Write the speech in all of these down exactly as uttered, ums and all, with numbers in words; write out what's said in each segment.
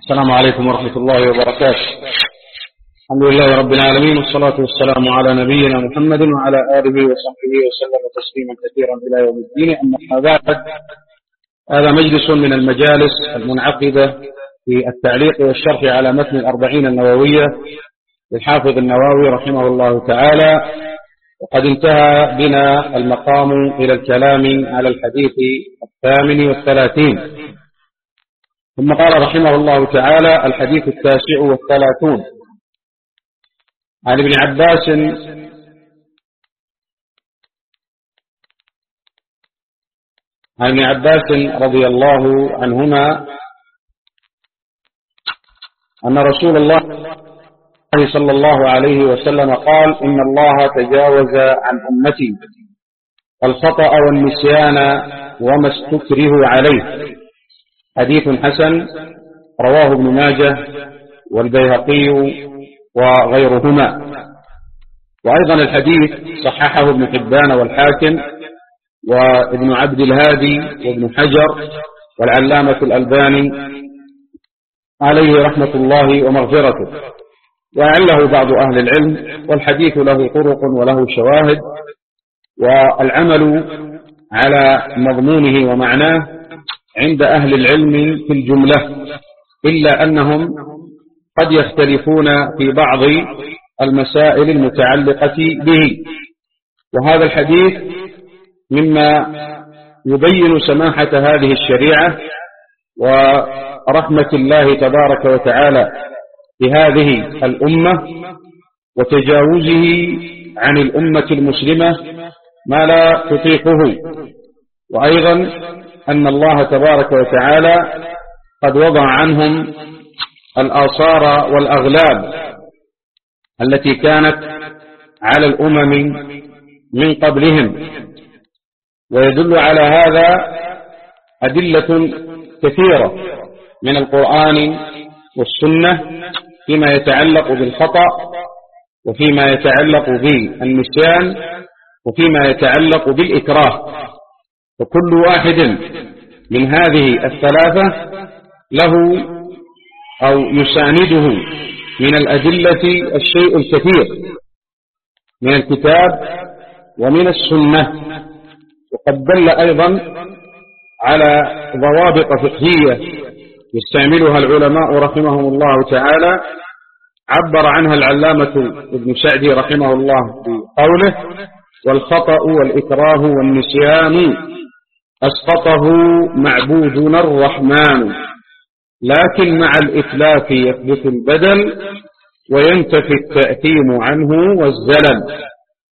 السلام عليكم ورحمة الله وبركاته. الحمد لله رب العالمين، والصلاة والسلام على نبينا محمد وعلى آله وصحبه وسلم تسليما كثيرا إلى يوم الدين. أما بعد، هذا مجلس من المجالس المنعقدة في التعليق والشرح على متن الأربعين النووية للحافظ النووي رحمه الله تعالى، وقد انتهى بنا المقام إلى الكلام على الحديث الثامن والثلاثين. ثم قال رحمه الله تعالى: الحديث التاسع والثلاثون عن ابن عباس عن ابن عباس رضي الله عنهما أن رسول الله صلى الله عليه وسلم قال: إن الله تجاوز عن أمتي الخطأ والنسيان وما استكره عليه. حديث حسن رواه ابن ماجه والبيهقي وغيرهما. وأيضا الحديث صححه ابن حبان والحاكم وابن عبد الهادي وابن حجر والعلامة الألباني عليه رحمة الله ومغفرته، وأعله بعض أهل العلم. والحديث له طرق وله شواهد، والعمل على مضمونه ومعناه عند أهل العلم في الجملة، إلا أنهم قد يختلفون في بعض المسائل المتعلقة به. وهذا الحديث مما يبين سماحة هذه الشريعة ورحمة الله تبارك وتعالى بهذه الأمة، وتجاوزه عن الأمة المسلمة ما لا تطيقه. وأيضا أن الله تبارك وتعالى قد وضع عنهم الآثار والأغلال التي كانت على الأمم من قبلهم. ويدل على هذا أدلة كثيرة من القرآن والسنة فيما يتعلق بالخطأ، وفيما يتعلق بالنسيان، وفيما يتعلق بالإكراه. فكل واحد من هذه الثلاثة له أو يسانده من الأدلة الشيء الكثير من الكتاب ومن السنة. وقد دل أيضا على ضوابط فقهية يستعملها العلماء رحمهم الله تعالى، عبر عنها العلامة ابن سعدي رحمه الله بقوله: والخطأ والإكراه والنسيان أسقطه معبودنا الرحمن، لكن مع الإتلاف يثبت البدل وينتفي التأثيم عنه والزلل.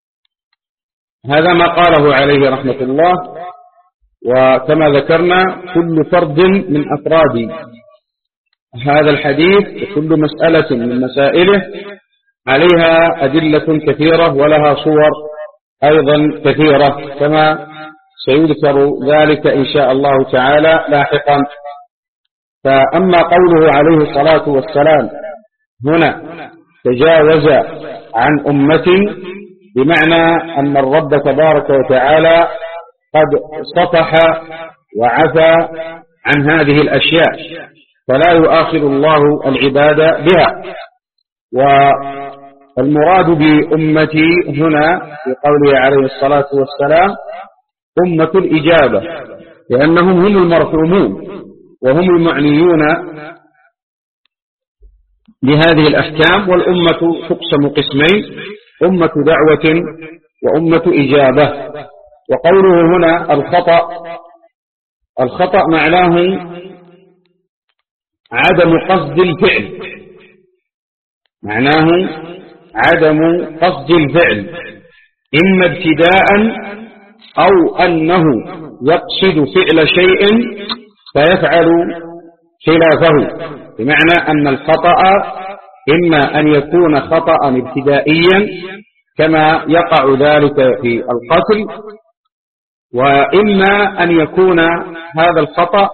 هذا ما قاله عليه رحمة الله. وكما ذكرنا، كل فرد من أفراد هذا الحديث وكل مسألة من مسائله عليها أدلة كثيرة ولها صور أيضا كثيرة، كما سيذكر ذلك إن شاء الله تعالى لاحقا. فأما قوله عليه الصلاة والسلام هنا تجاوز عن أمة، بمعنى أن الرب تبارك وتعالى قد صفح وعفى عن هذه الأشياء، فلا يؤاخذ الله العباد بها. والمراد بأمتي هنا في قوله عليه الصلاة والسلام أمة الإجابة، لأنهم هم المرحومون وهم المعنيون بهذه الأحكام. والأمة تقسم قسمين: أمة دعوة وأمة إجابة. وقوله هنا الخطأ، الخطأ معناه عدم قصد الفعل، معناه عدم قصد الفعل، إما ابتداء أو أنه يقصد فعل شيء فيفعل خلافه. بمعنى أن الخطأ إما أن يكون خطأ ابتدائيا كما يقع ذلك في القتل، وإما أن يكون هذا الخطأ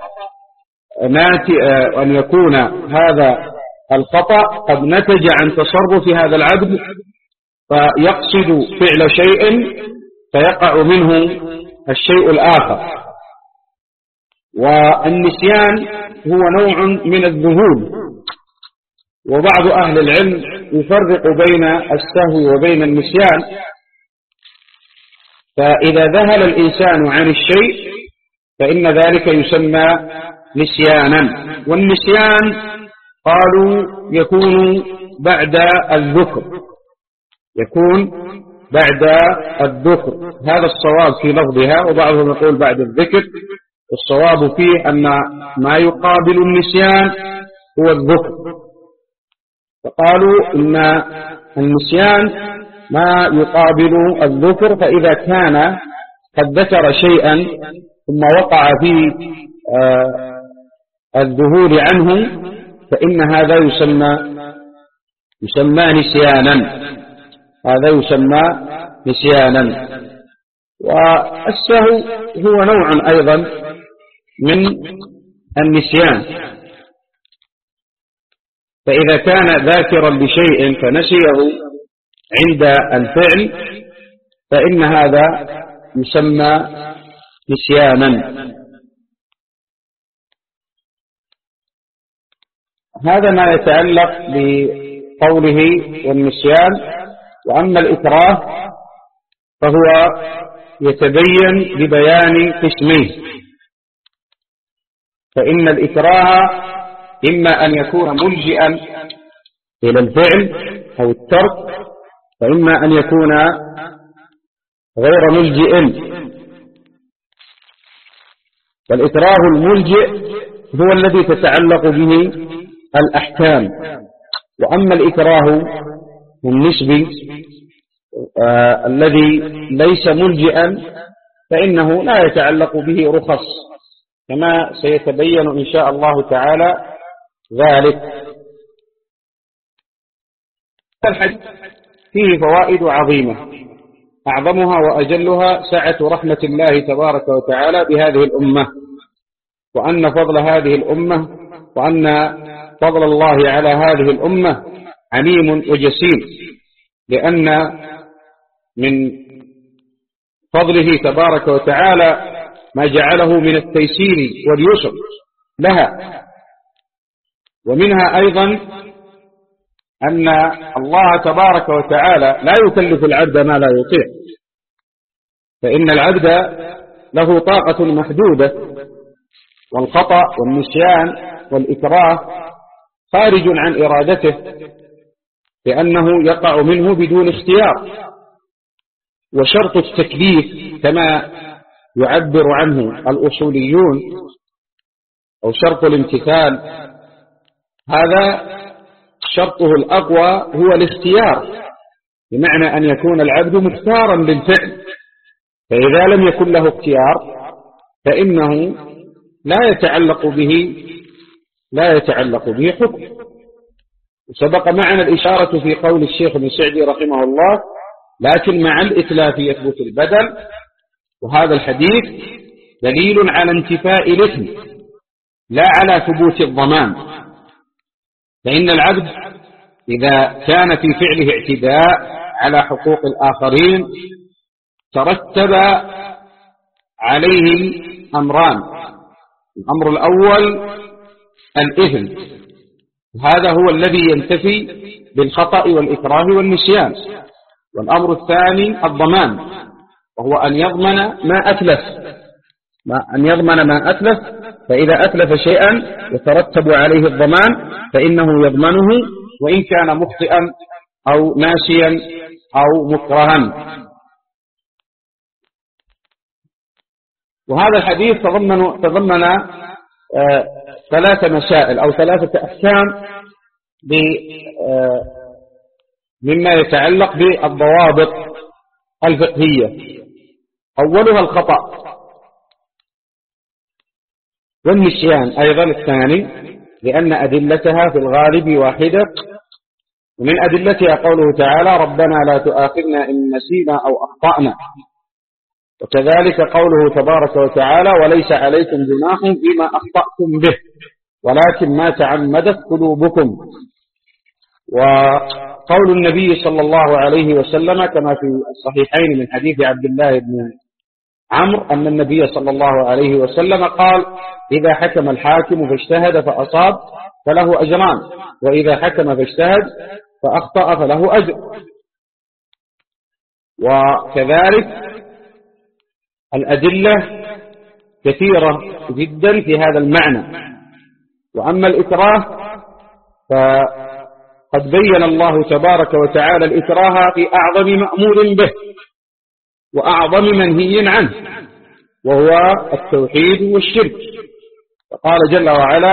أن يكون هذا الخطأ قد نتج عن تصرف هذا العبد فيقصد فعل شيء فيقع منه الشيء الآخر. والنسيان هو نوع من الذهول وبعض أهل العلم يفرق بين السهو وبين النسيان. فإذا ذهل الإنسان عن الشيء فإن ذلك يسمى نسيانا. والنسيان قالوا يكون بعد الذكر، يكون بعد الذكر، هذا الصواب في لفظها، وبعضهم يقول بعد الذكر. الصواب فيه أن ما يقابل النسيان هو الذكر. فقالوا إن النسيان ما يقابل الذكر، فإذا كان قد ذكر شيئا ثم وقع في الذهول عنه فإن هذا يسمى يسمى نسيانا، هذا يسمى نسيانا. والسهو هو نوع أيضا من النسيان، فإذا كان ذاكرا لشيء فنسيه عند الفعل فإن هذا يسمى نسيانا. هذا ما يتعلق بقوله والنسيان. وأما الإكراه فهو يتبين ببيان قسمين، فإن الإكراه إما أن يكون ملجئا إلى الفعل أو الترك، وإما أن يكون غير ملجئ. والإكراه الملجئ هو الذي تتعلق به الأحكام. وأما الإكراه النسبي آه الذي ليس ملجئا فإنه لا يتعلق به رخص، كما سيتبين إن شاء الله تعالى ذلك. الحديث فيه فوائد عظيمة، أعظمها وأجلها سعة رحمة الله تبارك وتعالى بهذه الأمة، وأن فضل هذه الأمة وأن فضل الله على هذه الأمة عليم وجسيم، لأن من فضله تبارك وتعالى ما جعله من التيسير واليسر لها. ومنها أيضا أن الله تبارك وتعالى لا يكلف العبد ما لا يطيق، فإن العبد له طاقة محدودة، والخطأ والنسيان والإكراه خارج عن إرادته، لأنه يقع منه بدون اختيار. وشرط التكليف كما يعبر عنه الأصوليون أو شرط الامتثال، هذا شرطه الأقوى هو الاختيار، بمعنى أن يكون العبد مختارا للفعل، فإذا لم يكن له اختيار فإنه لا يتعلق به لا يتعلق به حكم. وسبق معنا الإشارة في قول الشيخ ابن سعدي رحمه الله: لكن مع الإتلاف يثبت البدل. وهذا الحديث دليل على انتفاء الإثم لا على ثبوت الضمان، فإن العبد إذا كان في فعله اعتداء على حقوق الآخرين ترتب عليه أمران: الأمر الأول الإثم، هذا هو الذي ينتفي بالخطأ والإكراه والنسيان. والأمر الثاني الضمان، وهو أن يضمن ما أتلف أن يضمن ما أتلف فإذا أتلف شيئا يترتب عليه الضمان فإنه يضمنه وإن كان مخطئا أو ناسيا أو مكرها. وهذا الحديث تضمن تضمن آه ثلاث مسائل أو ثلاثة أحكام آه مما يتعلق بالضوابط الفقهية. أولها الخطأ والنسيان أيضا الثاني، لأن أدلتها في الغالب واحدة. ومن أدلتها قوله تعالى: ربنا لا تؤاخذنا إن نسينا أو أخطأنا. وكذلك قوله تبارك وتعالى: وليس عليكم جناح فيما أخطأتم به ولكن ما تعمدت قلوبكم. وقول النبي صلى الله عليه وسلم كما في الصحيحين من حديث عبد الله بن عمرو أن النبي صلى الله عليه وسلم قال: إذا حكم الحاكم فاجتهد فأصاب فله أجران، وإذا حكم فاجتهد فأخطأ فله أجر. وكذلك الأدلة كثيرة جدا في هذا المعنى. وأما الإكراه فقد بين الله تبارك وتعالى الإكراه في أعظم مأمور به وأعظم منهي عنه، وهو التوحيد والشرك. فقال جل وعلا: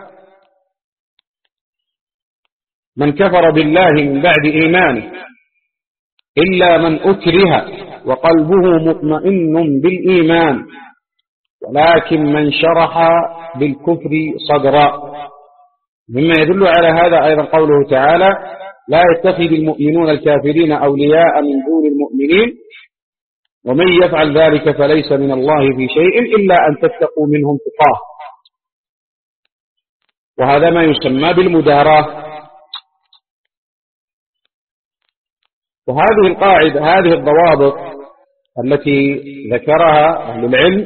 من كفر بالله من بعد إيمانه إلا من أكره وقلبه مطمئن بالإيمان ولكن من شرح بالكفر صدرا. مما يدل على هذا أيضا قوله تعالى: لا يتخذ المؤمنون الكافرين أولياء من دون المؤمنين ومن يفعل ذلك فليس من الله في شيء إلا أن تتقوا منهم تقاه. وهذا ما يسمى بالمداراة. وهذه القاعدة، هذه الضوابط التي ذكرها أهل العلم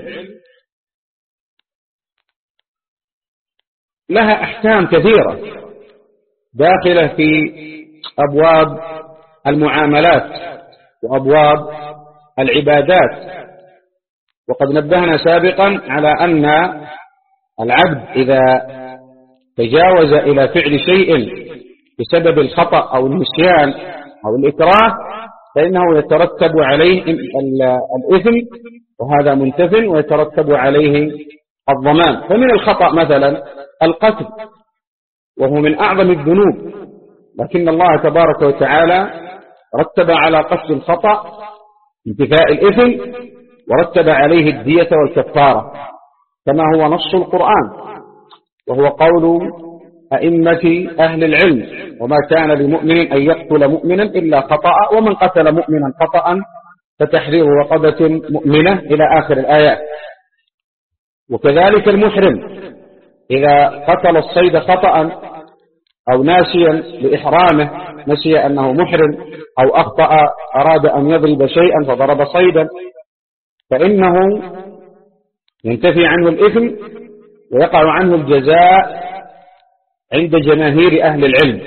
لها أحكام كثيرة داخلة في أبواب المعاملات وأبواب العبادات. وقد نبهنا سابقا على أن العبد إذا تجاوز إلى فعل شيء بسبب الخطأ أو النسيان أو الإكراه فإنه يترتب عليه الإثم، وهذا منتف، ويترتب عليه الضمان. فمن الخطأ مثلا القتل، وهو من أعظم الذنوب، لكن الله تبارك وتعالى رتب على قتل الخطأ انتفاء الإثم، ورتب عليه الدية والكفارة كما هو نص القرآن، وهو قول أئمة أهل العلم: وما كان لمؤمن أن يقتل مؤمنا إلا خطأ، ومن قتل مؤمنا خطأ فتحرير رقبة مؤمنة، إلى آخر الآيات. وكذلك المحرم إذا قتل الصيد خطأ أو ناسيا لإحرامه، نسي أنه محرم أو أخطأ أراد أن يضرب شيئا فضرب صيدا، فإنه ينتفي عنه الإثم ويقع عنه الجزاء عند جماهير أهل العلم.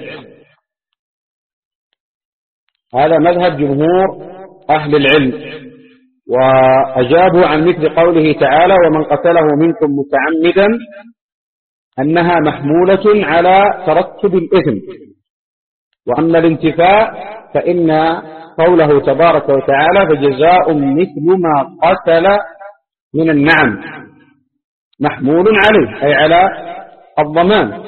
هذا مذهب جمهور أهل العلم. وأجابوا عن مثل قوله تعالى: ومن قتله منكم متعمدا، أنها محمولة على ترتب الإثم. وأما الانتفاء فإن قوله تبارك وتعالى: فجزاء مثل ما قتل من النعم، محمول عليه أي على الضمان.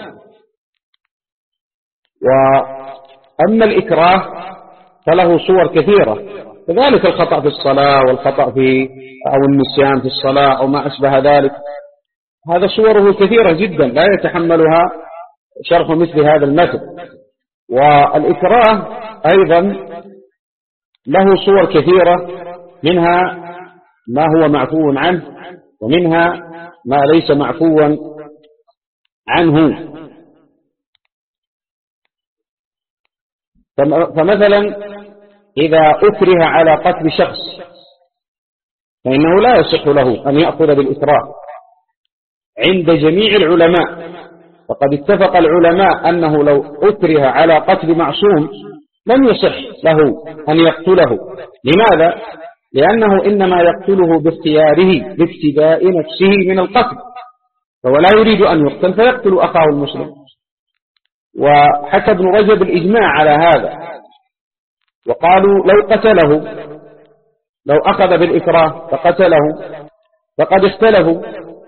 وأما الإكراه فله صور كثيرة، كذلك الخطأ في الصلاة والخطأ في أو النسيان في الصلاة أو ما أشبه ذلك، هذا صوره كثيرة جدا لا يتحملها شرح مثل هذا المثل. والإكراه أيضا له صور كثيرة، منها ما هو معفو عنه، ومنها ما ليس معفوا عنه. فمثلا إذا أكره على قتل شخص فإنه لا يصح له أن يأخذ بالإكراه عند جميع العلماء. وقد اتفق العلماء أنه لو أكره على قتل معصوم لم يصح له أن يقتله. لماذا؟ لأنه إنما يقتله باختياره بافتداء نفسه من القتل، فهو لا يريد أن يقتل فيقتل أخاه المسلم. وحكى ابن رجب الإجماع على هذا، وقالوا لو قتله، لو أخذ بالإكراه فقتله فقد اختلفوا،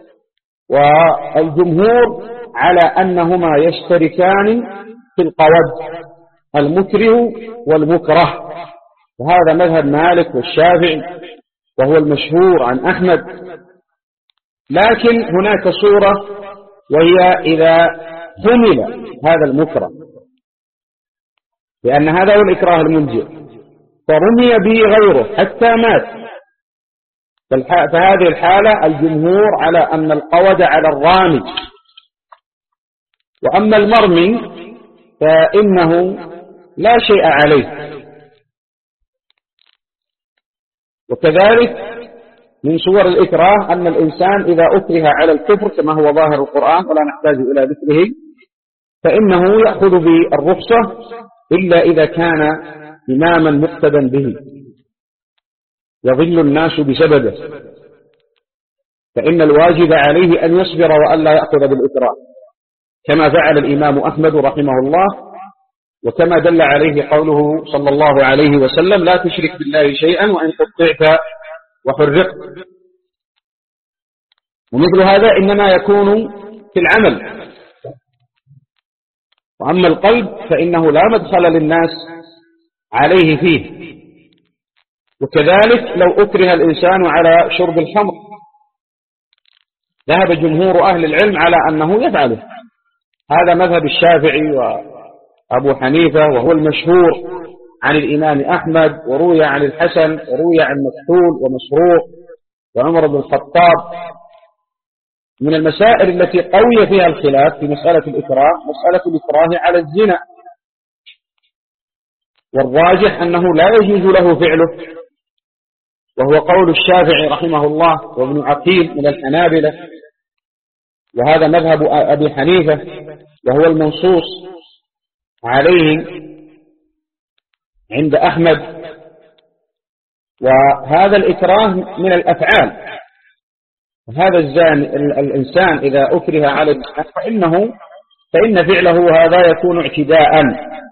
والجمهور على أنهما يشتركان في القود، المكره والمكره. وهذا مذهب مالك والشافعي وهو المشهور عن أحمد. لكن هناك صورة، وهي إذا حمل هذا المكره، لأن هذا هو الإكراه الملجئ، فرمي به غيره حتى مات، فهذه الحالة الجمهور على أن القود على الرامي. وأما المرمي فإنه لا شيء عليه. وكذلك من صور الإكراه أن الإنسان إذا أكره على الكفر كما هو ظاهر القرآن ولا نحتاج إلى ذكره فإنه يأخذ بالرخصة إلا إذا كان إماما مقتدا به يضل الناس بسببه، فإن الواجب عليه أن يصبر وأن لا يأخذ بالإكراه كما فعل الإمام أحمد رحمه الله، وكما دل عليه قوله صلى الله عليه وسلم: لا تشرك بالله شيئا وإن قطعت وحرقت. ومثل هذا إنما يكون في العمل، وأما القلب فإنه لا مدخل للناس عليه فيه. وكذلك لو أكره الإنسان على شرب الخمر ذهب جمهور أهل العلم على أنه يفعله، هذا مذهب الشافعي وأبو حنيفة وهو المشهور عن الإمام أحمد، وروي عن الحسن وروي عن مكحول ومسروق وعمر بن الخطاب. من المسائل التي قوي فيها الخلاف في مسألة الإكراه مسألة الإكراه على الزنا، والراجح أنه لا يجوز له فعله، وهو قول الشافعي رحمه الله وابن عقيل من الحنابلة، وهذا مذهب أبي حنيفة وهو المنصوص عليه عند أحمد. وهذا الإكراه من الأفعال، هذا الزان الإنسان إذا أكره على الإنسان فإنه فإن فعله هذا يكون اعتداء.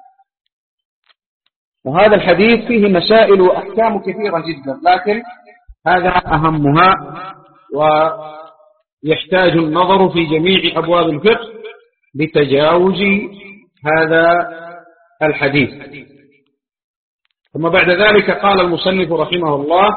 وهذا الحديث فيه مسائل وأحكام كثيرة جدا، لكن هذا أهمها ويحتاج النظر في جميع أبواب الفقه لتجاوز هذا الحديث. ثم بعد ذلك قال المصنف رحمه الله: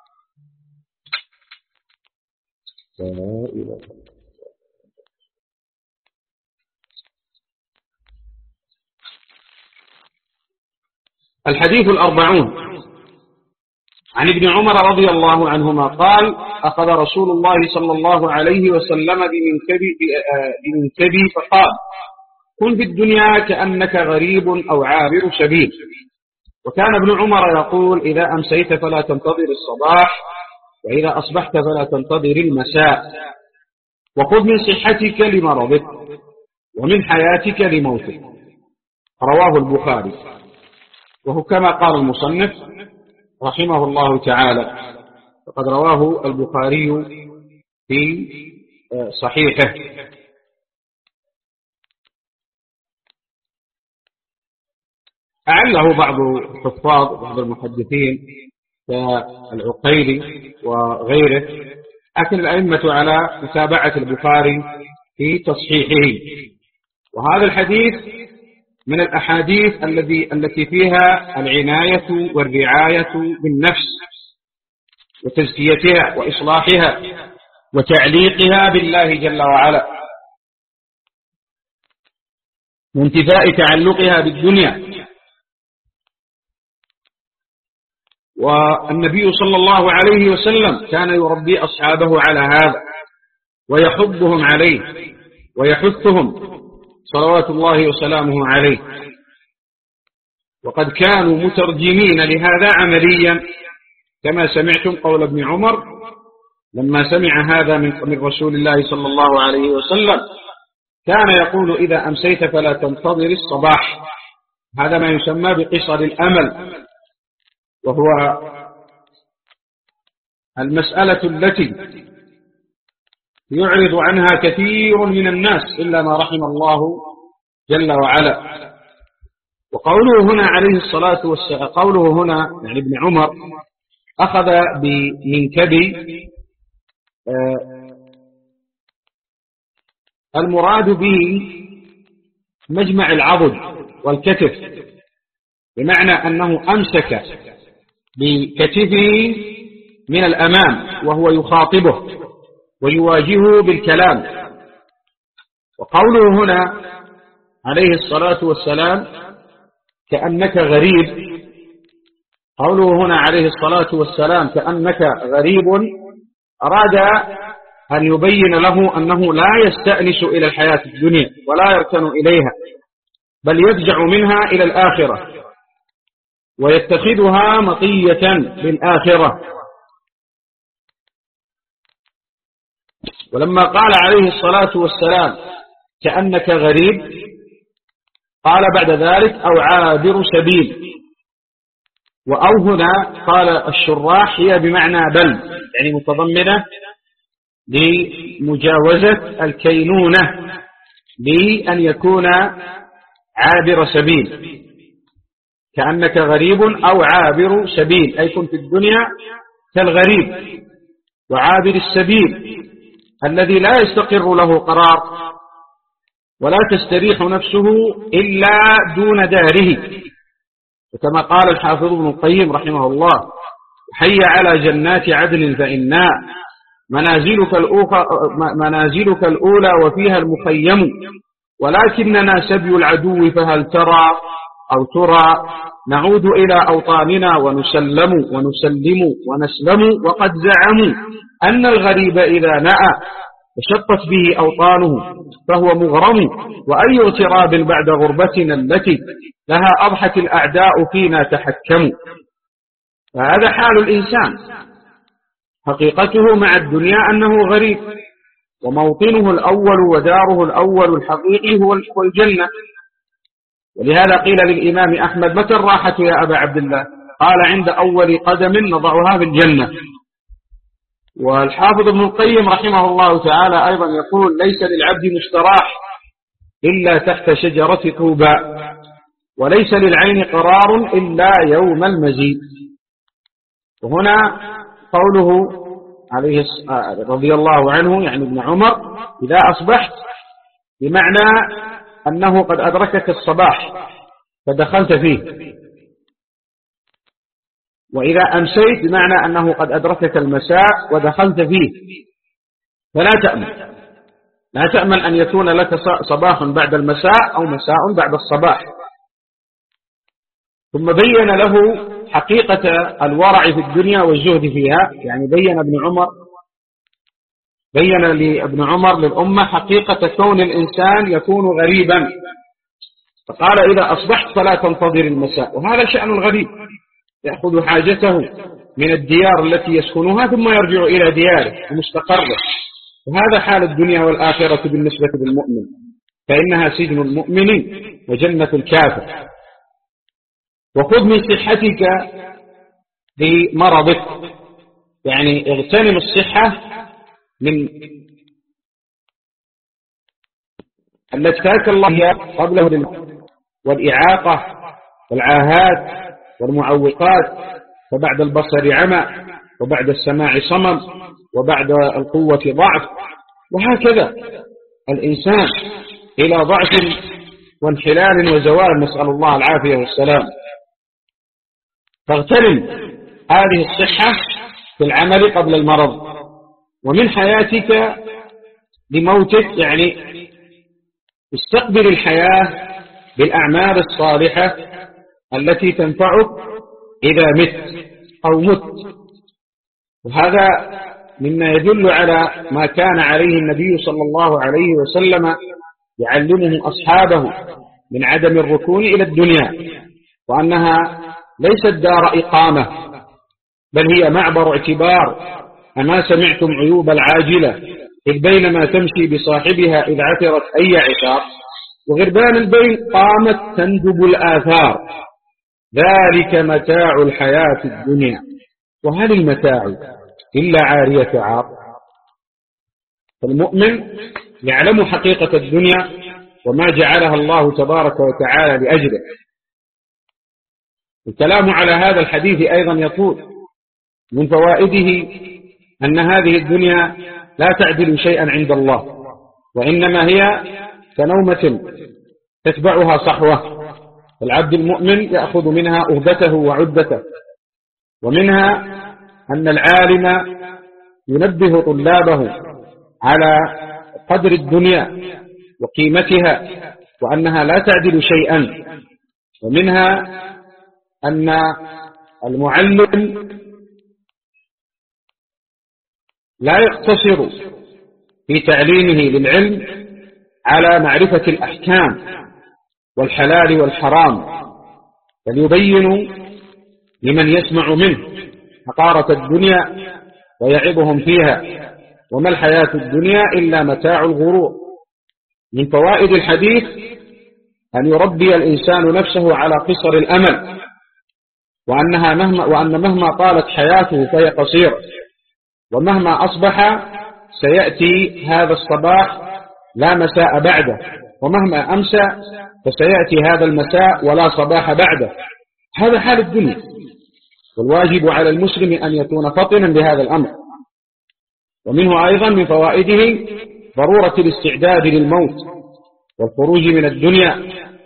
الحديث الأربعون عن ابن عمر رضي الله عنهما قال: أخذ رسول الله صلى الله عليه وسلم بمنكبي, بمنكبي فقال: كن في الدنيا كأنك غريب أو عابر سبيل. وكان ابن عمر يقول: إذا أمسيت فلا تنتظر الصباح، وإذا أصبحت فلا تنتظر المساء، وخذ من صحتك لمرضك ومن حياتك لموتك. رواه البخاري. وهو كما قال المصنف رحمه الله تعالى، فقد رواه البخاري في صحيحه. أعله بعض الحفاظ بعض المحدثين كالعقيلي وغيره، لكن الأئمة على متابعة البخاري في تصحيحه. وهذا الحديث من الأحاديث الذي التي فيها العناية والرعاية بالنفس وتزكيتها وإصلاحها وتعليقها بالله جل وعلا، وانتفاء تعلقها بالدنيا. والنبي صلى الله عليه وسلم كان يربي أصحابه على هذا ويحضهم عليه ويحثهم صلوات الله وسلامه عليه، وقد كانوا مترجمين لهذا عمليا، كما سمعتم قول ابن عمر لما سمع هذا من رسول الله صلى الله عليه وسلم كان يقول: إذا أمسيت فلا تنتظر الصباح. هذا ما يسمى بقصر الأمل، وهو المسألة التي يعرض عنها كثير من الناس إلا ما رحم الله جل وعلا. وقوله هنا عليه الصلاة والسلام، قوله هنا يعني ابن عمر أخذ بمنكبي، المراد به مجمع العضد والكتف، بمعنى أنه أمسك بكتفه من الأمام وهو يخاطبه ويواجهه بالكلام. وقوله هنا عليه الصلاة والسلام كأنك غريب، قوله هنا عليه الصلاة والسلام كأنك غريب أراد أن يبين له أنه لا يستأنس إلى الحياة الدنيا ولا يركن إليها، بل يفزع منها إلى الآخرة ويتخذها مطية للآخرة. ولما قال عليه الصلاة والسلام كأنك غريب، قال بعد ذلك أو عابر سبيل. وأو هنا قال الشراح هي بمعنى بل، يعني متضمنة لمجاوزة الكينونة بأن يكون عابر سبيل، كأنك غريب أو عابر سبيل، أي كن في الدنيا كالغريب وعابر السبيل الذي لا يستقر له قرار ولا تستريح نفسه إلا دون داره. وكما قال الحافظ ابن القيم رحمه الله: حي على جنات عدن فإنا منازلك, منازلك الأولى وفيها المخيم، ولكننا سبي العدو فهل ترى أو ترى نعود إلى أوطاننا ونسلم ونسلم ونسلم، وقد زعموا أن الغريب إذا نأى وشطت به أوطانه فهو مغرم، وأي اغتراب بعد غربتنا التي لها أضحت الأعداء فينا تحكموا. فهذا حال الإنسان، حقيقته مع الدنيا أنه غريب، وموطنه الأول وداره الأول الحقيقي هو الجنة. ولهذا قيل للإمام أحمد: متى الراحة يا أبا عبد الله؟ قال: عند أول قدم نضعها في الجنة. والحافظ ابن القيم رحمه الله تعالى أيضا يقول: ليس للعبد مستراح إلا تحت شجرة طوبى، وليس للعين قرار إلا يوم المزيد. وهنا قوله عليه رضي الله عنه، يعني ابن عمر: إذا أصبحت، بمعنى أنه قد أدركك الصباح فدخلت فيه، وإذا أمسيت بمعنى أنه قد أدركك المساء ودخلت فيه. فلا تأمن لا تأمن أن يكون لك صباح بعد المساء أو مساء بعد الصباح. ثم بين له حقيقة الورع في الدنيا والزهد فيها، يعني بين ابن عمر بين لابن عمر للأمة حقيقة كون الإنسان يكون غريبا، فقال: إذا أصبحت فلا تنتظر المساء. وهذا شأن الغريب، يأخذ حاجته من الديار التي يسكنها ثم يرجع إلى دياره ومستقره. وهذا حال الدنيا والآخرة بالنسبة للمؤمن، فإنها سجن المؤمن وجنة الكافر. وخذ من صحتك بمرضك، يعني اغتنم الصحة من التي ترك الله قبله، والإعاقة والعاهات والمعوقات، فبعد البصر عمى، وبعد السماع صمم، وبعد القوة ضعف، وهكذا الإنسان إلى ضعف وانحلال وزوال، نسأل الله العافية والسلام. فاغتنم هذه الصحة في العمل قبل المرض، ومن حياتك لموتك، يعني استقبل الحياة بالأعمال الصالحة التي تنفعك إذا مت أو مت. وهذا مما يدل على ما كان عليه النبي صلى الله عليه وسلم يعلمه أصحابه من عدم الركون إلى الدنيا، وأنها ليست دار إقامة، بل هي معبر اعتبار. أما سمعتم عيوب العاجلة إذ بينما تمشي بصاحبها إذ عثرت أي عثار، وغربان البين قامت تندب الآثار، ذلك متاع الحياة الدنيا، وهل المتاع إلا عارية عار. فالمؤمن يعلم حقيقة الدنيا وما جعلها الله تبارك وتعالى لأجله. الكلام على هذا الحديث أيضا يطول. من فوائده أن هذه الدنيا لا تعدل شيئا عند الله، وإنما هي كنومة تتبعها صحوة، العبد المؤمن يأخذ منها أهدته وعدته. ومنها أن العالم ينبه طلابه على قدر الدنيا وقيمتها، وأنها لا تعدل شيئا. ومنها أن المعلم لا يقتصر في تعليمه للعلم على معرفة الأحكام والحلال والحرام، بل يبين لمن يسمع منه حقارة الدنيا ويعظهم فيها، وما الحياة الدنيا إلا متاع الغرور. من فوائد الحديث أن يربي الإنسان نفسه على قصر الأمل، وأنها مهما وأن مهما طالت حياته فهي قصيرة، ومهما أصبح سيأتي هذا الصباح لا مساء بعده، ومهما أمسى فسيأتي هذا المساء ولا صباح بعده. هذا حال الدنيا، والواجب على المسلم أن يكون فطنا لهذا الأمر. ومنه أيضا من فوائده ضرورة الاستعداد للموت والخروج من الدنيا.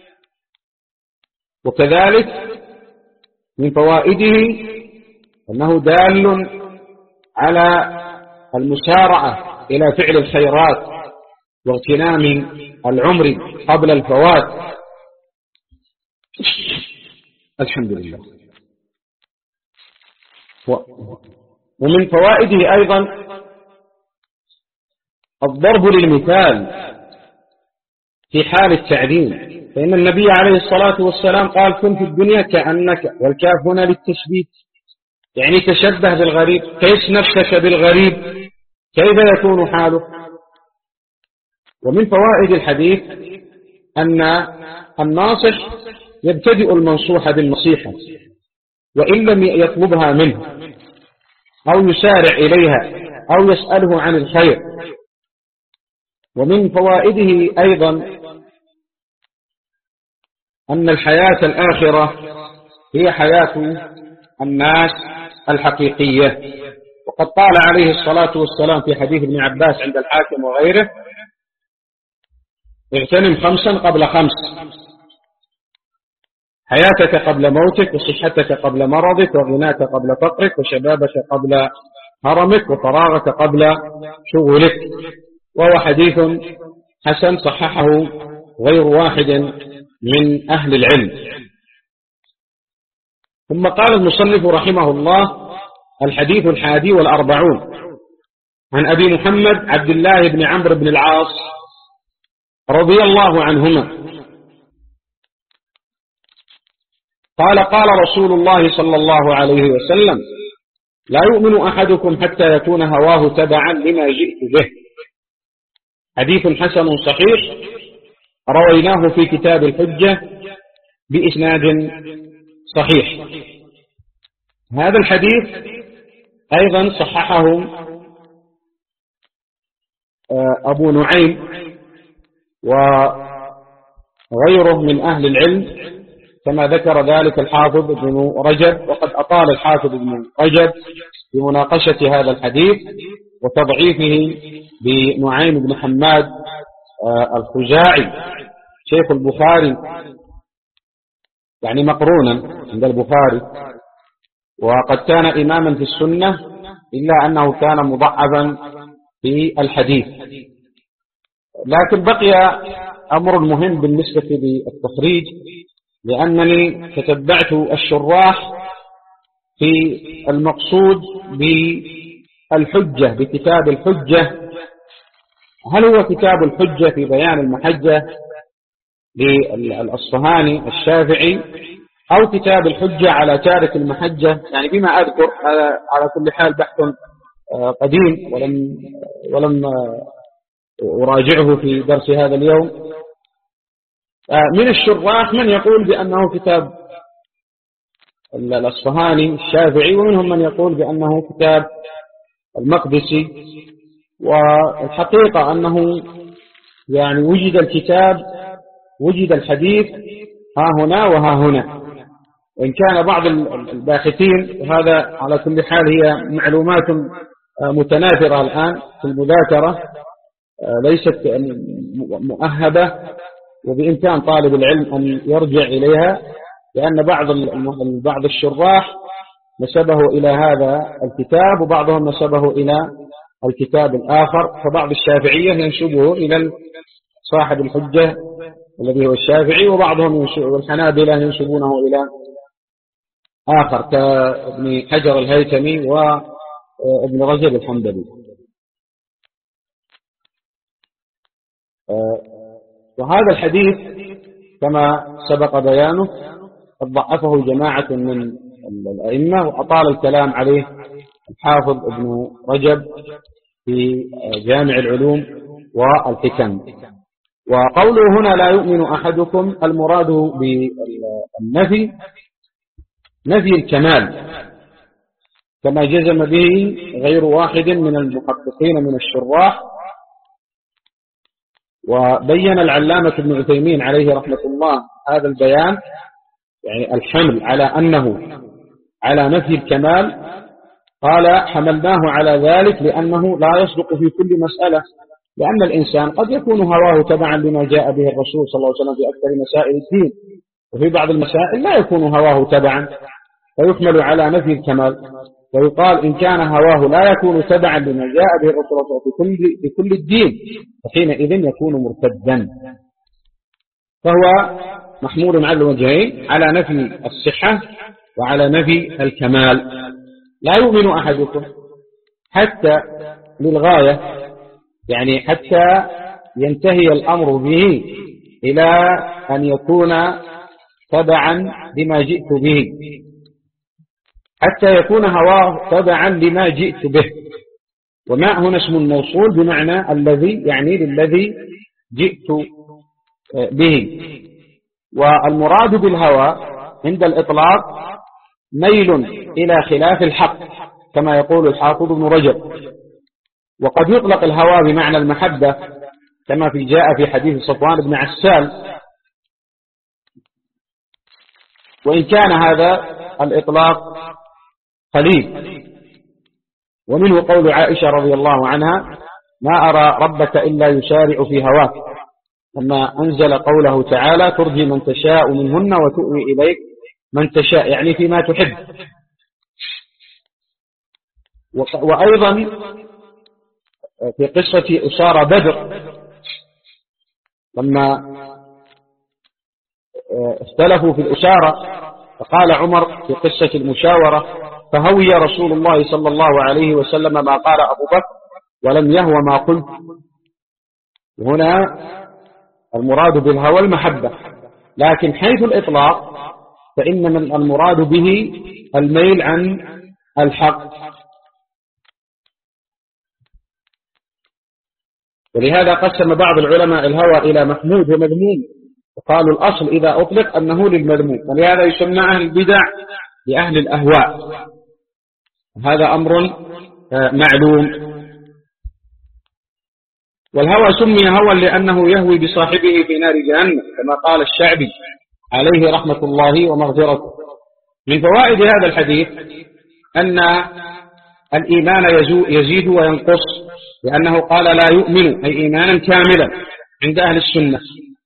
وكذلك من فوائده أنه دال على المسارعة إلى فعل الخيرات واغتنام العمر قبل الفوات. الحمد لله. ومن فوائده أيضا الضرب للمثال في حال التعليم، فإن النبي عليه الصلاة والسلام قال: كن في الدنيا كأنك، والكاف هنا للتشبيه، يعني تشبه بالغريب، قيس نفسك بالغريب كيف يكون حاله. ومن فوائد الحديث أن الناصح يبتدئ المنصوح بالنصيحة وإن لم يطلبها منه أو يسارع إليها أو يسأله عن الخير. ومن فوائده أيضا أن الحياة الآخرة هي حياة الناس الحقيقية. وقد قال عليه الصلاة والسلام في حديث ابن عباس عند الحاكم وغيره: اغتنم خمسا قبل خمس، حياتك قبل موتك، وصحتك قبل مرضك، وغناك قبل فقرك، وشبابك قبل هرمك، وفراغك قبل شغلك. وهو حديث حسن صححه غير واحد من أهل العلم. ثم قال المصنف رحمه الله: الحديث الحادي والأربعون عن أبي محمد عبد الله بن عمرو بن العاص رضي الله عنهما قال: قال رسول الله صلى الله عليه وسلم: لا يؤمن أحدكم حتى يكون هواه تبعا لما جئت به. حديث حسن صحيح رويناه في كتاب الحجة بإسناد صحيح. هذا الحديث أيضا صححه أبو نعيم وغيره من أهل العلم، كما ذكر ذلك الحافظ ابن رجب. وقد أطال الحافظ ابن رجب بمناقشة هذا الحديث وتضعيفه بنعيم بن حماد الخزاعي شيخ البخاري، يعني مقرونا عند البخاري، وقد كان إماما في السنة إلا أنه كان مضعفا في الحديث. لكن بقي أمر مهم بالنسبة للتخريج، لأنني تتبعت الشراح في المقصود بالحجة بكتاب الحجة. هل هو كتاب الحجة في بيان المحجة للأصفهاني الشافعي، أو كتاب الحجة على تارك المحجة؟ يعني بما أذكر على كل حال بحث قديم ولم ولم أراجعه في درس هذا اليوم. من الشراح من يقول بأنه كتاب الأصفهاني الشافعي، ومنهم من يقول بأنه كتاب المقدسي. والحقيقة أنه يعني وجد الكتاب وجد الحديث ها هنا وها هنا، وإن كان بعض الباحثين، وهذا على كل حال هي معلومات متناثرة الآن في المذاكرة ليست مؤهبة، وبإمكان طالب العلم أن يرجع إليها، لأن بعض بعض الشراح نسبه إلى هذا الكتاب وبعضهم نسبه إلى الكتاب الآخر. فبعض الشافعية ينسبه إلى صاحب الحجة الذي هو الشافعي، وبعضهم والحنابلة ينسبونه إلى آخر كابن حجر الهيثمي وابن رجب الحنبلي. وهذا الحديث كما سبق بيانه قد ضعفه جماعة من الأئمة، وأطال الكلام عليه الحافظ ابن رجب في جامع العلوم والحكم. وقوله هنا لا يؤمن أحدكم المراد بالنفي نفي الكمال، كما جزم به غير واحد من المحققين من الشراح. وبين العلامة ابن عثيمين عليه رحمة الله هذا البيان، يعني الحمل على أنه على نفي الكمال، قال حملناه على ذلك لأنه لا يصدق في كل مسألة، لأن الإنسان قد يكون هواه تبعا لما جاء به الرسول صلى الله عليه وسلم في أكثر مسائل الدين، وفي بعض المسائل لا يكون هواه تبعا فيحمل على نفي الكمال، ويقال إن كان هواه لا يكون تبعا لما جاء به الرسول صلى الله عليه وسلم في كل الدين فحينئذ يكون مرتدا. فهو محمول على الوجهين، على نفي الصحة وعلى نفي الكمال. لا يؤمن أحدكم حتى للغاية، يعني حتى ينتهي الأمر به إلى أن يكون تبعا لما جئت به، حتى يكون هواه تبعا لما جئت به. وما هنا اسم الموصول بمعنى الذي، يعني للذي جئت به. والمراد بالهوى عند الإطلاق ميل إلى خلاف الحق كما يقول الحافظ ابن رجب. وقد يطلق الهوى بمعنى المحبة كما في جاء في حديث صفوان بن عسال، وإن كان هذا الإطلاق قليل. ومنه قول عائشة رضي الله عنها ما أرى ربك إلا يسارع في هواك، لما أنزل قوله تعالى ترجي من تشاء منهن وتؤوي إليك من تشاء، يعني فيما تحب. وأيضا في قصة أسارى بدر لما اختلفوا في الأسارة، فقال عمر في قصة المشاورة فهوي رسول الله صلى الله عليه وسلم ما قال أبو بكر ولم يهوى ما قلت. هنا المراد بالهوى المحبة، لكن حيث الإطلاق فإن المراد به الميل عن الحق. ولهذا قسم بعض العلماء الهوى إلى محمود ومذموم، وقالوا الأصل إذا أطلق أنه للمذموم، ولهذا يسمى أهل البدع لأهل الأهواء، هذا أمر معلوم. والهوى سمي هوى لأنه يهوي بصاحبه في نار جهنم كما قال الشعبي عليه رحمة الله ومغفرته. من فوائد هذا الحديث أن الإيمان يزيد وينقص، لأنه قال لا يؤمن أي إيمانا كاملا عند أهل السنة.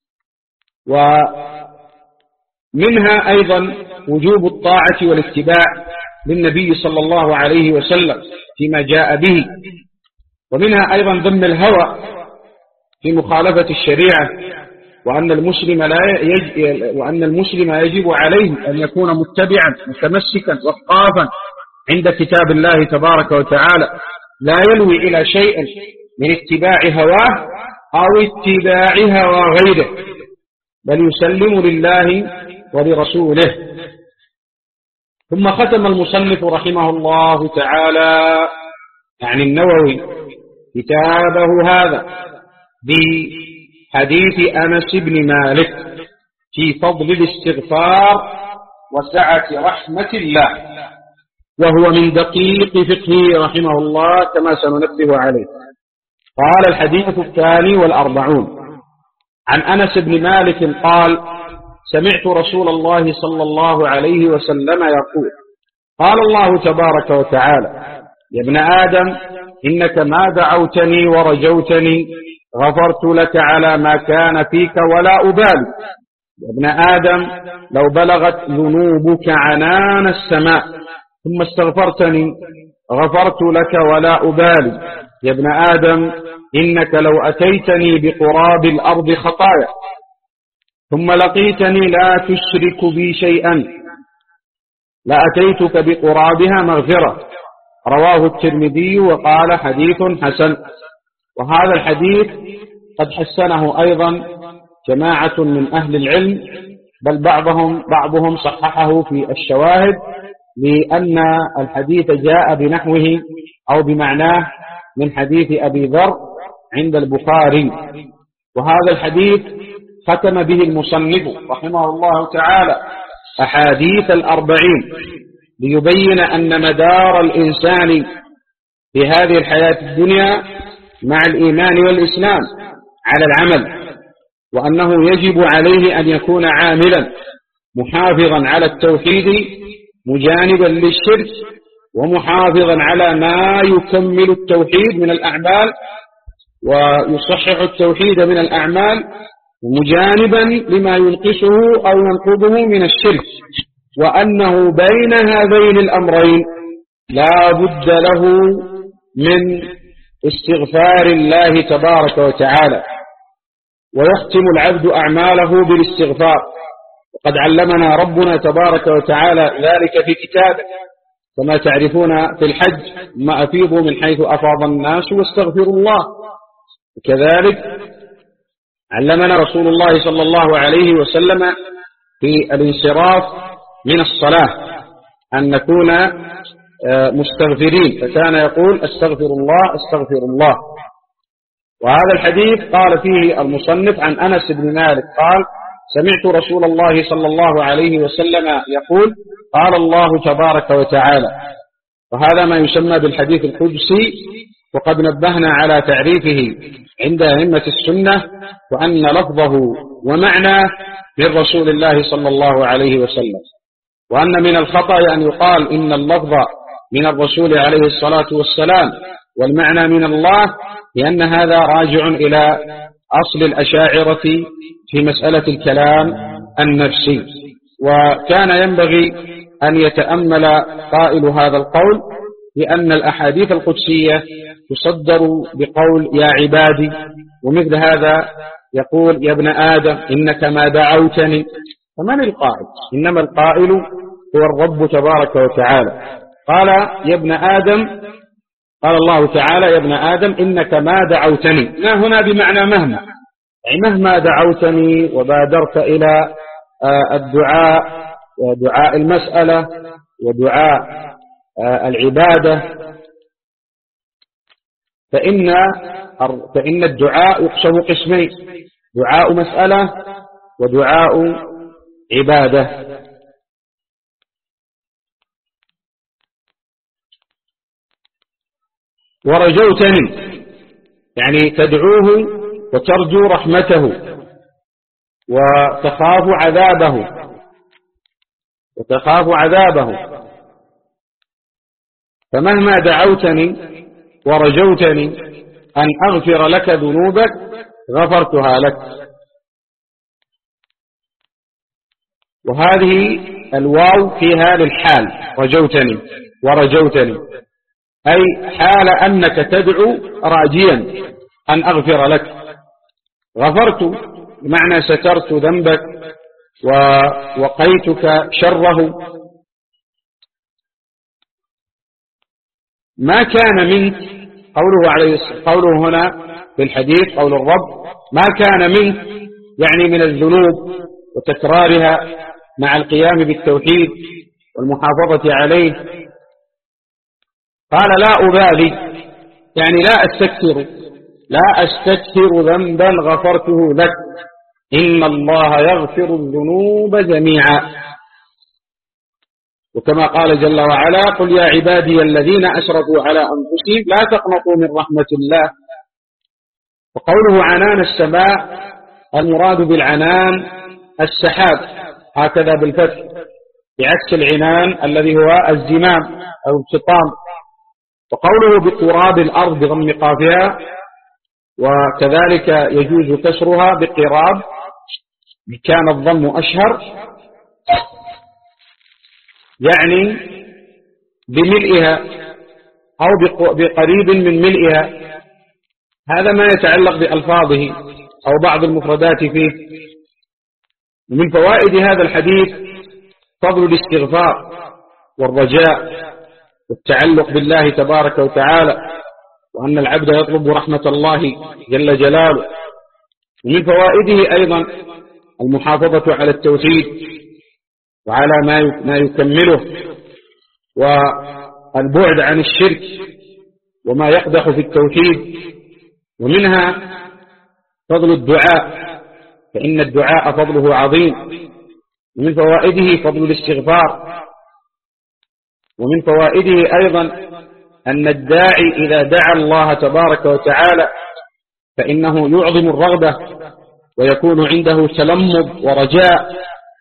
ومنها أيضا وجوب الطاعة والاتباع للنبي صلى الله عليه وسلم فيما جاء به. ومنها أيضا ذم الهوى في مخالفة الشريعة، وأن المسلم لا يج... وأن المسلم يجب عليه أن يكون متبعا متمسكا وقافا عند كتاب الله تبارك وتعالى، لا يلوي إلى شيء من اتباع هواه أو اتباع هوى غيره، بل يسلم لله ولرسوله. ثم ختم المصنف رحمه الله تعالى يعني النووي كتابه هذا بحديث أنس بن مالك في فضل الاستغفار وسعة رحمة الله، وهو من دقيق فقهه رحمه الله كما سننبه عليه. قال الحديث الثاني والأربعون عن أنس بن مالك قال سمعت رسول الله صلى الله عليه وسلم يقول قال الله تبارك وتعالى يا ابن آدم إنك ما دعوتني ورجوتني غفرت لك على ما كان فيك ولا أبالي. يا ابن آدم لو بلغت ذنوبك عنان السماء ثم استغفرتني غفرت لك ولا أبالي. يا ابن آدم إنك لو أتيتني بقراب الأرض خطايا ثم لقيتني لا تشرك بي شيئا لأتيتك بقرابها مغفرة. رواه الترمذي وقال حديث حسن. وهذا الحديث قد حسنه أيضا جماعة من أهل العلم، بل بعضهم بعضهم صححه في الشواهد، لأن الحديث جاء بنحوه أو بمعناه من حديث أبي ذر عند البخاري. وهذا الحديث ختم به المصنف رحمه الله تعالى أحاديث الأربعين ليبين أن مدار الإنسان في هذه الحياة الدنيا مع الإيمان والإسلام على العمل، وأنه يجب عليه أن يكون عاملا محافظا على التوحيد مجانبا للشرك، ومحافظا على ما يكمل التوحيد من الأعمال ويصحح التوحيد من الأعمال، مجانبا لما ينقصه أو ينقضه من الشرك، وأنه بين هذين الأمرين لا بد له من استغفار الله تبارك وتعالى، ويختم العبد أعماله بالاستغفار. وقد علمنا ربنا تبارك وتعالى ذلك في كتابه، كما تعرفون في الحج ما أفيضوا من حيث أفاض الناس واستغفروا الله. وكذلك علمنا رسول الله صلى الله عليه وسلم في الانصراف من الصلاة أن نكون مستغفرين، فكان يقول استغفر الله استغفر الله. وهذا الحديث قال فيه المصنف عن أنس بن مالك قال: سمعت رسول الله صلى الله عليه وسلم يقول: قال الله تبارك وتعالى. وهذا ما يسمى بالحديث القدسي، وقد نبهنا على تعريفه عند أئمة السنة، وأن لفظه ومعناه من رسول الله صلى الله عليه وسلم، وأن من الخطأ أن يقال إن اللفظ من الرسول عليه الصلاة والسلام والمعنى من الله، لأن هذا راجع إلى أصل الأشاعرة في مسألة الكلام النفسي. وكان ينبغي أن يتأمل قائل هذا القول، لأن الأحاديث القدسية تصدر بقول يا عبادي، ومثل هذا يقول يا ابن آدم إنك ما دعوتني. فمن القائل؟ إنما القائل هو الرب تبارك وتعالى. قال يا ابن آدم، قال الله تعالى يا ابن آدم إنك ما دعوتني، ما هنا بمعنى مهما، يعني مهما دعوتني وبادرت إلى الدعاء ودعاء المسألة ودعاء العبادة، فإن فإن الدعاء يقسم قسمين: دعاء مسألة ودعاء عبادة. ورجوتني يعني تدعوه وترجو رحمته وتخاف عذابه وتخاف عذابه فمهما دعوتني ورجوتني أن أغفر لك ذنوبك غفرتها لك. وهذه الواو فيها للحال، رجوتني ورجوتني، أي حال أنك تدعو راجيا أن أغفر لك. غفرت بمعنى سترت ذنبك ووقيتك شره. ما كان منك، قوله عليه قوله هنا في الحديث قول الرب ما كان منك، يعني من الذنوب وتكرارها مع القيام بالتوحيد والمحافظة عليه. قال لا أبالي، يعني لا أستكثر لا أستكثر ذنبا غفرته لك، إن الله يغفر الذنوب جميعا. وكما قال جل وعلا قل يا عبادي الذين أشركوا على أنفسهم لا تقنطوا من رحمة الله. وقوله عنان السماء المراد بالعنان السحاب، هكذا بالفتح، بعكس العنان الذي هو الزمام أو الشطام. وقوله بقراب الأرض بضم قافها، وكذلك يجوز كسرها بقراب، كان الضم أشهر، يعني بملئها أو بقريب من ملئها. هذا ما يتعلق بألفاظه أو بعض المفردات فيه. ومن فوائد هذا الحديث فضل الاستغفار والرجاء والتعلق بالله تبارك وتعالى، وأن العبد يطلب رحمة الله جل جلاله. ومن فوائده أيضا المحافظة على التوحيد وعلى ما ما يكمله، والبعد عن الشرك وما يقدح في التوحيد. ومنها فضل الدعاء، فإن الدعاء فضله عظيم. ومن فوائده فضل الاستغفار. ومن فوائده أيضا أن الداعي إذا دعا الله تبارك وتعالى فإنه يعظم الرغبة ويكون عنده تلمذ ورجاء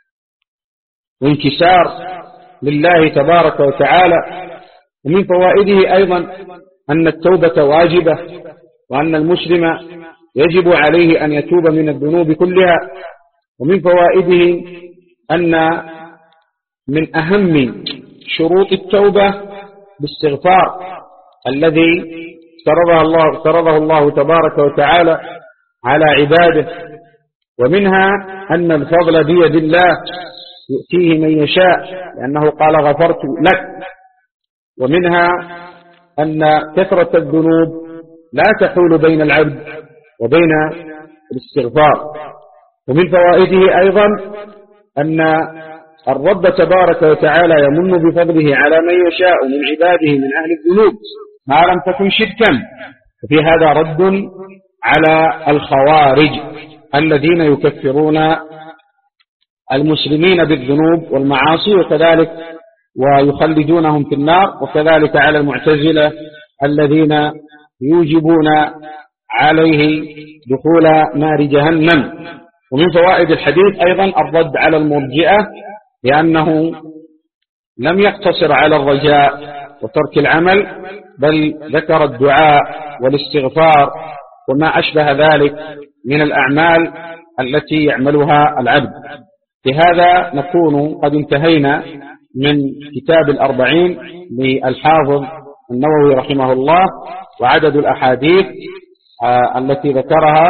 وانكسار لله تبارك وتعالى. ومن فوائده أيضا أن التوبة واجبة، وأن المسلم يجب عليه أن يتوب من الذنوب كلها. ومن فوائده أن من أهم شروط التوبة بالاستغفار الذي افترضه الله, افترضه الله تبارك وتعالى على عباده. ومنها أن الفضل بيد الله يؤتيه من يشاء، لأنه قال غفرت لك. ومنها أن كثرة الذنوب لا تحول بين العبد وبين الاستغفار. ومن فوائده أيضا أن الرب تبارك وتعالى يمن بفضله على من يشاء من عباده من أهل الذنوب ما لم تكن شركا. وفي هذا رد على الخوارج الذين يكفرون المسلمين بالذنوب والمعاصي وكذلك ويخلدونهم في النار، وكذلك على المعتزلة الذين يوجبون عليه دخول نار جهنم. ومن فوائد الحديث أيضا الرد على المرجئة، لأنه لم يقتصر على الرجاء وترك العمل، بل ذكر الدعاء والاستغفار وما أشبه ذلك من الأعمال التي يعملها العبد. بهذا نكون قد انتهينا من كتاب الأربعين للحافظ النووي رحمه الله، وعدد الأحاديث التي ذكرها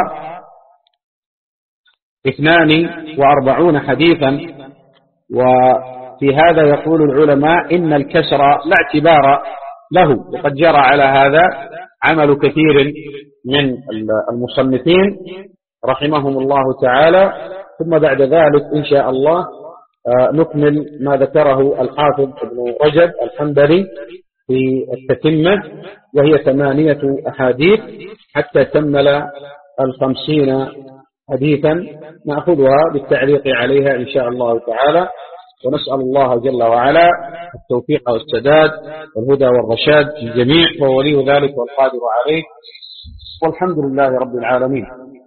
اثنان وأربعون حديثا. وفي هذا يقول العلماء إن الكسر لا اعتبار له، وقد جرى على هذا عمل كثير من المصنفين رحمهم الله تعالى. ثم بعد ذلك إن شاء الله نكمل ما ذكره الحافظ ابن رجب الحنبلي في التتمة، وهي ثمانية أحاديث حتى تكمل الخمسين حديثا، نأخذها بالتعليق عليها إن شاء الله تعالى. ونسأل الله جل وعلا التوفيق والسداد والهدى والرشاد للجميع، وولي ذلك والقادر عليه، والحمد لله رب العالمين.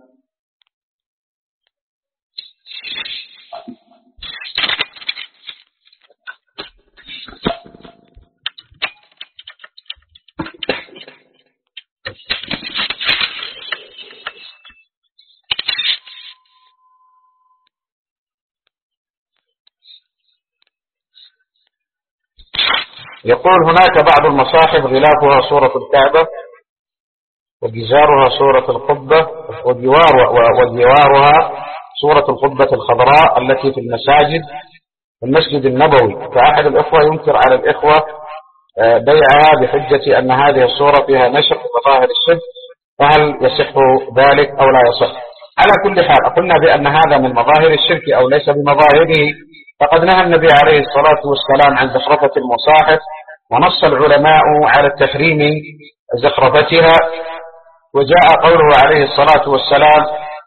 يقول هناك بعض المصاحف غلافها صورة الكعبة وجزارها صورة القبة وجوارها صورة القبة الخضراء التي في المساجد في المسجد النبوي، فأحد الإخوة ينكر على الإخوة بيعها بحجة أن هذه الصورة فيها نشر مظاهر الشرك، فهل يصح ذلك أو لا يصح؟ على كل حال قلنا بأن هذا من مظاهر الشرك أو ليس بمظاهره، فقد نهى النبي عليه الصلاة والسلام عن زخرفة المصاحف، ونص العلماء على التحريم زخرفتها. وجاء قوله عليه الصلاة والسلام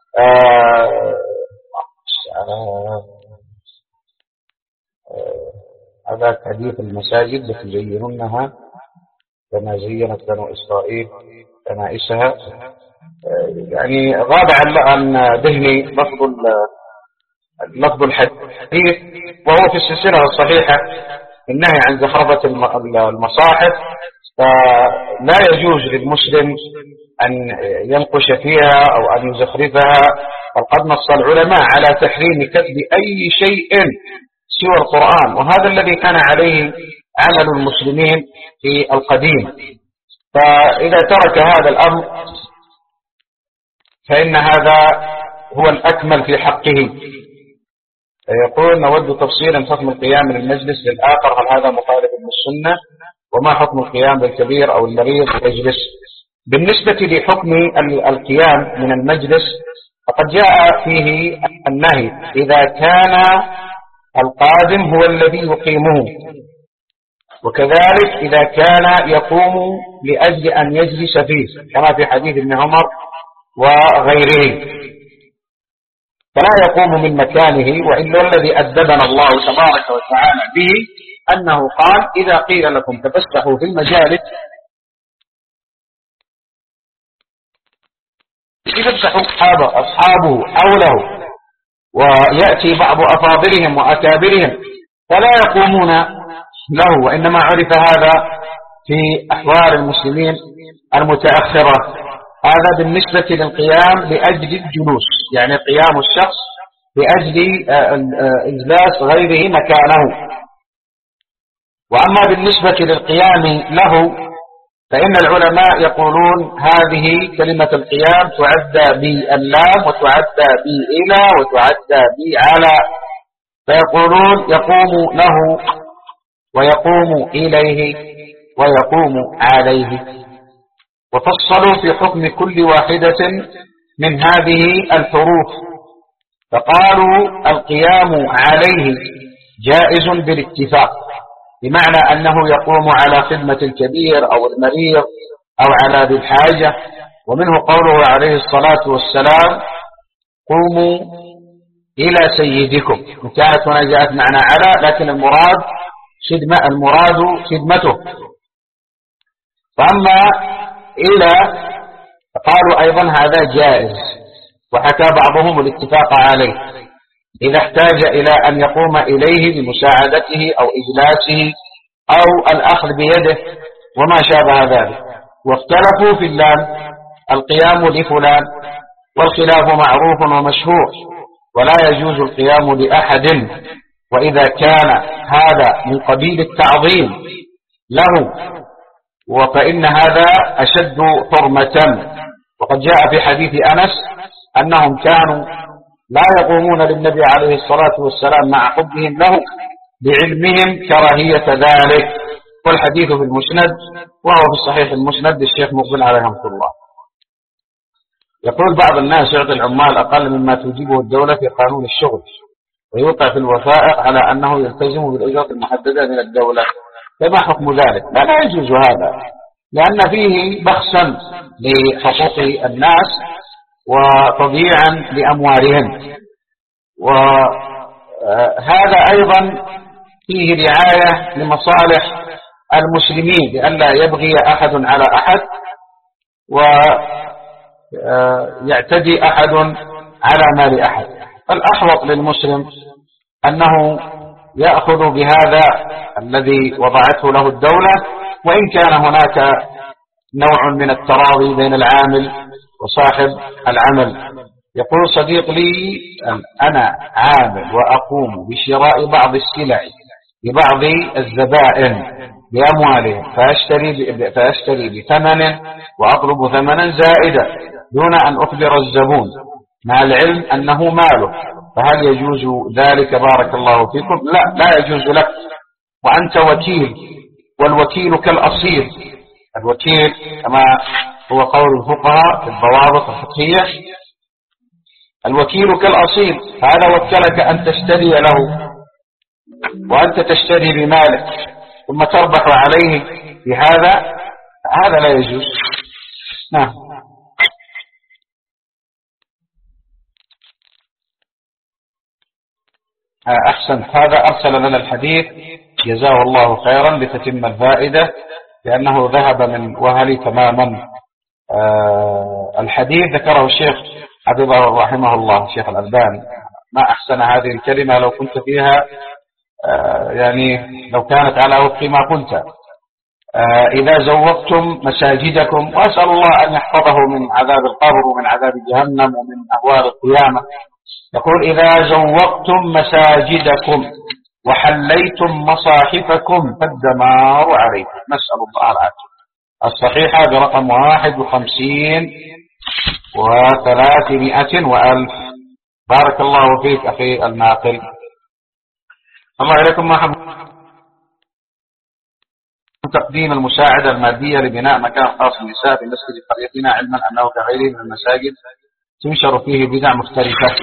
هذا حديث المساجد لتزيننها كما زينت بنو إسرائيل كنائسها، يعني غاب عن ذهني لفظ لفظ الحديث، وهو في السلسلة الصحيحة النهي عن زخرفة المصاحف، فلا يجوز للمسلم أن ينقش فيها أو أن يزخرفها. وقد نص العلماء على تحريم كتب أي شيء سوى القرآن، وهذا الذي كان عليه عمل المسلمين في القديم. فإذا ترك هذا الأمر فإن هذا هو الأكمل في حقه. يقول نود تفصيلا حكم القيام من المجلس للآخر، هل هذا مخالف للسنة؟ وما حكم القيام بالكبير أو المريض يجلس؟ بالنسبة لحكم القيام من المجلس فقد جاء فيه النهي إذا كان القادم هو الذي يقيمه، وكذلك إذا كان يقوم لأجل أن يجلس فيه كما في حديث ابن عمر وغيره فلا يقوم من مكانه. وإلا الذي أدبنا الله تبارك وتعالى به أنه قال إذا قيل لكم تفسحوا في المجالس يفتح أصحابه, أصحابه حوله ويأتي بعض أفاضلهم وأكابرهم فلا يقومون له، وإنما عرف هذا في أحوال المسلمين المتأخرة. هذا بالنسبة للقيام لأجل الجلوس، يعني قيام الشخص لأجل إجلاس غيره مكانه. وأما بالنسبة للقيام له فإن العلماء يقولون هذه كلمة القيام تعدى باللام وتعدى بإلى وتعدى بعلى، فيقولون يقوم له ويقوم إليه ويقوم عليه. وفصلوا في حكم كل واحدة من هذه الحروف فقالوا القيام عليه جائز بالاتفاق، بمعنى أنه يقوم على خدمة الكبير أو المريض أو على ذي الحاجة. ومنه قوله عليه الصلاة والسلام قوموا إلى سيدكم، كانت هنا جاءت معنى على لكن المراد خدمة، المراد خدمته. فأما إلى قالوا أيضا هذا جائز، وحكى بعضهم الاتفاق عليه إذا احتاج إلى أن يقوم إليه لمساعدته أو إجلاسه أو الأخذ بيده وما شابه ذلك. واختلفوا في اللام القيام لفلان، والخلاف معروف ومشهور، ولا يجوز القيام لأحد، وإذا كان هذا من قبيل التعظيم له وفإن هذا أشد حرمة. وقد جاء في حديث أنس أنهم كانوا لا يقومون للنبي عليه الصلاة والسلام مع حبهم له بعلمهم كراهية ذلك، والحديث في المسند وهو في الصحيح المسند للشيخ مقبل عليه رحمة الله. يقول بعض الناس يعطي العمال أقل مما توجبه الدولة في قانون الشغل ويوقع في الوثائق على أنه يلتزم بالأجرة المحددة من الدولة، فما حكم ذلك؟ لا, لا يجوز هذا، لأن فيه بخسا لحقوق الناس وتضييعا لأموالهم. وهذا أيضا فيه رعاية لمصالح المسلمين لئلا يبغي أحد على أحد ويعتدي أحد على مال أحد. الأحوط للمسلم أنه يأخذ بهذا الذي وضعته له الدولة، وإن كان هناك نوع من التراضي بين العامل وصاحب العمل. يقول صديق لي أنا عامل وأقوم بشراء بعض السلع لبعض الزبائن بأموالهم فأشتري, فأشتري بثمن وأطلب ثمنا زائدا دون أن أخبر الزبون مع العلم أنه ماله، فهل يجوز ذلك؟ بارك الله فيكم. لا لا يجوز لك، وأنت وكيل، والوكيل كالأصيل. الوكيل كما هو قول الفقهاء في الضوابط الفقهية الوكيل كالأصيل، هذا وكلك أن تشتري له وأنت تشتري بمالك ثم تربح عليه بهذا، هذا لا يجوز. نعم. أحسن، هذا أرسل لنا الحديث جزاه الله خيرا لتتم الفائدة لأنه ذهب من وهلي تماما. الحديث ذكره الشيخ حفظه رحمه الله الشيخ الألباني. ما أحسن هذه الكلمة لو كنت فيها، يعني لو كانت على وفق ما قلت. إذا زوقتم مساجدكم، وأسأل الله أن يحفظه من عذاب القبر ومن عذاب جهنم ومن أهوال القيامة. يقول إذا زوقتم مساجدكم وحليتم مصاحفكم فالدمار عليكم، نسأل الله العافية. الصحيحة برقم واحد وخمسين وثلاثمائة وألف. بارك الله فيك أخي الناقل. الله عليكم. ما حب تقديم المساعدة المادية لبناء مكان خاص للنساء في مسجد قريتنا، علما أنه كغيره من المساجد تنشر فيه بدع مختلفة.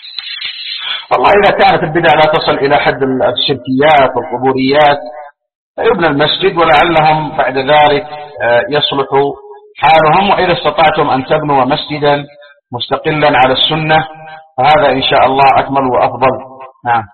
والله إذا كانت البدع لا تصل إلى حد الشركيات والقبوريات فيبنى المسجد ولعلهم بعد ذلك يصلح حالهم. وإذا استطعتم أن تبنوا مسجدا مستقلا على السنة فهذا إن شاء الله أكمل وأفضل. نعم.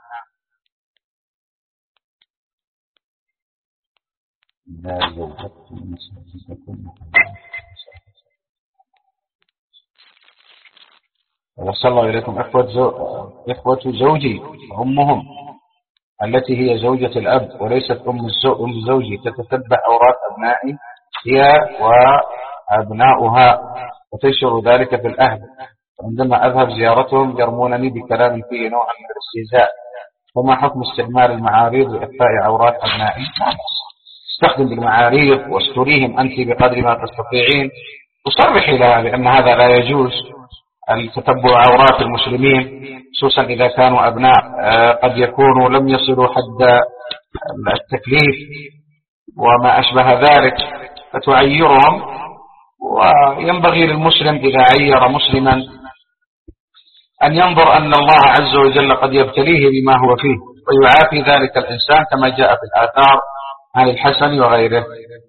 وصلى الله إليكم إخوة, زو... إخوة زوجي وأمهم التي هي زوجة الأب وليست أم, الزو... أم زوجي تتتبع أوراق أبنائي هي وأبناؤها وتنشر ذلك في الأهل، عندما أذهب زيارتهم يرمونني بكلام فيه نوعا من الاستهزاء. فما حكم استعمال المعاريض لإخفاء عورات أبنائي؟ استخدم بالمعاريض واستريهم أنت بقدر ما تستطيعين، وصرحي لها بأن هذا لا يجوز التتبع عورات المسلمين، خصوصا إذا كانوا أبناء قد يكونوا لم يصلوا حد التكليف وما أشبه ذلك، فتعيرهم. وينبغي للمسلم إذا عير مسلما أن ينظر أن الله عز وجل قد يبتليه بما هو فيه ويعافي ذلك الإنسان كما جاء في الآثار عن الحسن وغيره.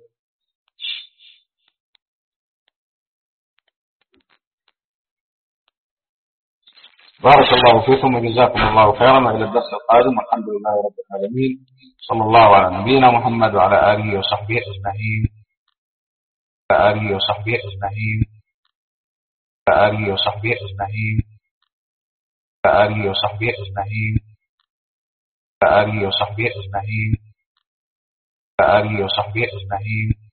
بارك الله فيكم وجزاكم الله خيرا، وإلى الدرس القادم والحمد لله رب العالمين. صلى الله على نبينا محمد وعلى آله وصحبه أجمعين وعلى آله وصحبه أجمعين وعلى آله وصحبه أجمعين وعلى آله وصحبه أجمعين وعلى آله وصحبه أجمعين وعلى آله وصحبه أجمعين